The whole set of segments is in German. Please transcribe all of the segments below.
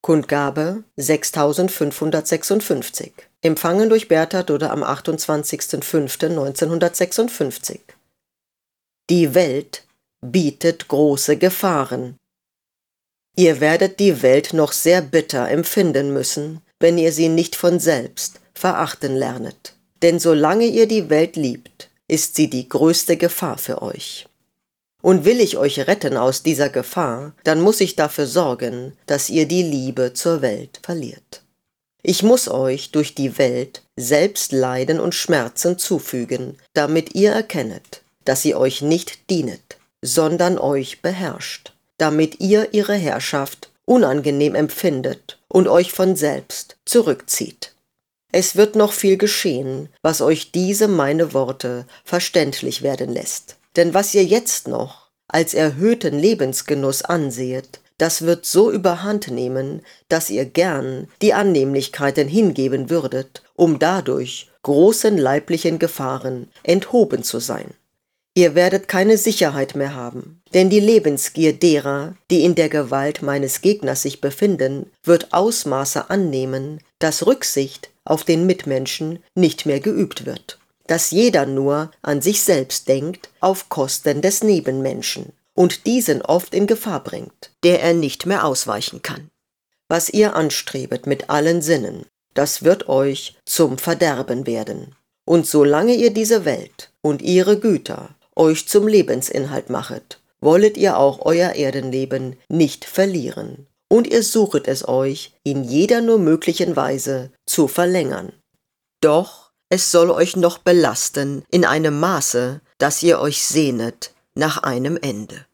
Kundgabe 6556. Empfangen durch Bertha Dudde am 28.05.1956. Die Welt bietet große Gefahren. Ihr werdet die Welt noch sehr bitter empfinden müssen, wenn ihr sie nicht von selbst verachten lernet. Denn solange ihr die Welt liebt, ist sie die größte Gefahr für euch. Und will ich euch retten aus dieser Gefahr, dann muss ich dafür sorgen, dass ihr die Liebe zur Welt verliert. Ich muss euch durch die Welt selbst Leiden und Schmerzen zufügen, damit ihr erkennet, dass sie euch nicht dienet, sondern euch beherrscht, damit ihr ihre Herrschaft unangenehm empfindet und euch von selbst zurückzieht. Es wird noch viel geschehen, was euch diese meine Worte verständlich werden lässt. Denn was ihr jetzt noch als erhöhten Lebensgenuss ansehet, das wird so überhand nehmen, dass ihr gern die Annehmlichkeiten hingeben würdet, um dadurch großen leiblichen Gefahren enthoben zu sein. Ihr werdet keine Sicherheit mehr haben, denn die Lebensgier derer, die in der Gewalt meines Gegners sich befinden, wird Ausmaße annehmen, dass Rücksicht auf den Mitmenschen nicht mehr geübt wird. Dass jeder nur an sich selbst denkt, auf Kosten des Nebenmenschen und diesen oft in Gefahr bringt, der er nicht mehr ausweichen kann. Was ihr anstrebet mit allen Sinnen, das wird euch zum Verderben werden. Und solange ihr diese Welt und ihre Güter euch zum Lebensinhalt machet, wollet ihr auch euer Erdenleben nicht verlieren. Und ihr suchet es euch in jeder nur möglichen Weise zu verlängern. Doch es soll euch noch belasten in einem Maße, dass ihr euch sehnet nach einem Ende.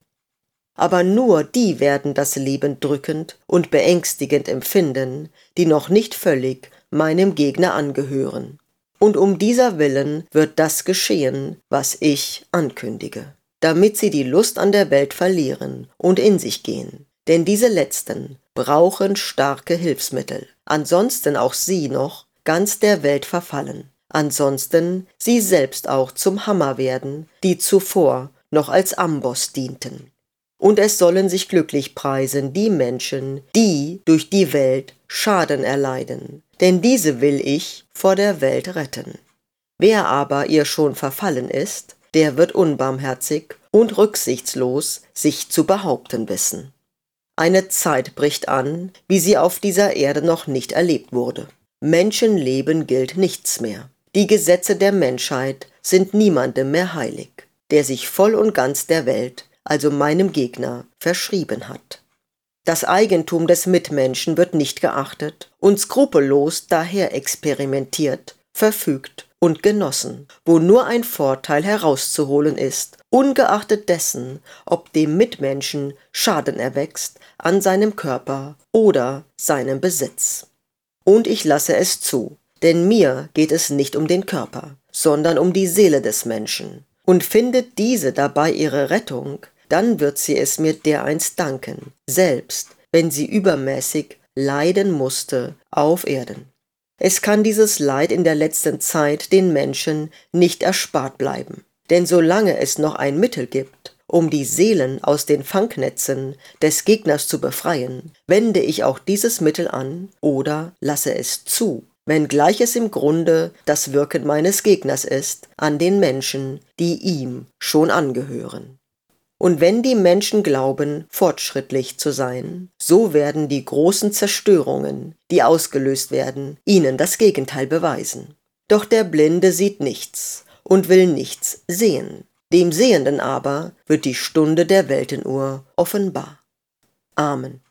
Aber nur die werden das Leben drückend und beängstigend empfinden, die noch nicht völlig meinem Gegner angehören. Und um dieser Willen wird das geschehen, was ich ankündige, damit sie die Lust an der Welt verlieren und in sich gehen. Denn diese Letzten brauchen starke Hilfsmittel, ansonsten auch sie noch ganz der Welt verfallen, ansonsten sie selbst auch zum Hammer werden, die zuvor noch als Amboss dienten. Und es sollen sich glücklich preisen die Menschen, die durch die Welt Schaden erleiden, denn diese will ich vor der Welt retten. Wer aber ihr schon verfallen ist, der wird unbarmherzig und rücksichtslos sich zu behaupten wissen. Eine Zeit bricht an, wie sie auf dieser Erde noch nicht erlebt wurde. Menschenleben gilt nichts mehr. Die Gesetze der Menschheit sind niemandem mehr heilig, der sich voll und ganz der Welt, also meinem Gegner, verschrieben hat. Das Eigentum des Mitmenschen wird nicht geachtet und skrupellos daher experimentiert, verfügt und genossen, wo nur ein Vorteil herauszuholen ist, ungeachtet dessen, ob dem Mitmenschen Schaden erwächst an seinem Körper oder seinem Besitz. Und ich lasse es zu, denn mir geht es nicht um den Körper, sondern um die Seele des Menschen. Und findet diese dabei ihre Rettung, dann wird sie es mir dereinst danken, selbst wenn sie übermäßig leiden musste auf Erden. Es kann dieses Leid in der letzten Zeit den Menschen nicht erspart bleiben, denn solange es noch ein Mittel gibt, um die Seelen aus den Fangnetzen des Gegners zu befreien, wende ich auch dieses Mittel an oder lasse es zu, wenngleich es im Grunde das Wirken meines Gegners ist, an den Menschen, die ihm schon angehören. Und wenn die Menschen glauben, fortschrittlich zu sein, so werden die großen Zerstörungen, die ausgelöst werden, ihnen das Gegenteil beweisen. Doch der Blinde sieht nichts und will nichts sehen. Dem Sehenden aber wird die Stunde der Weltenuhr offenbar. Amen.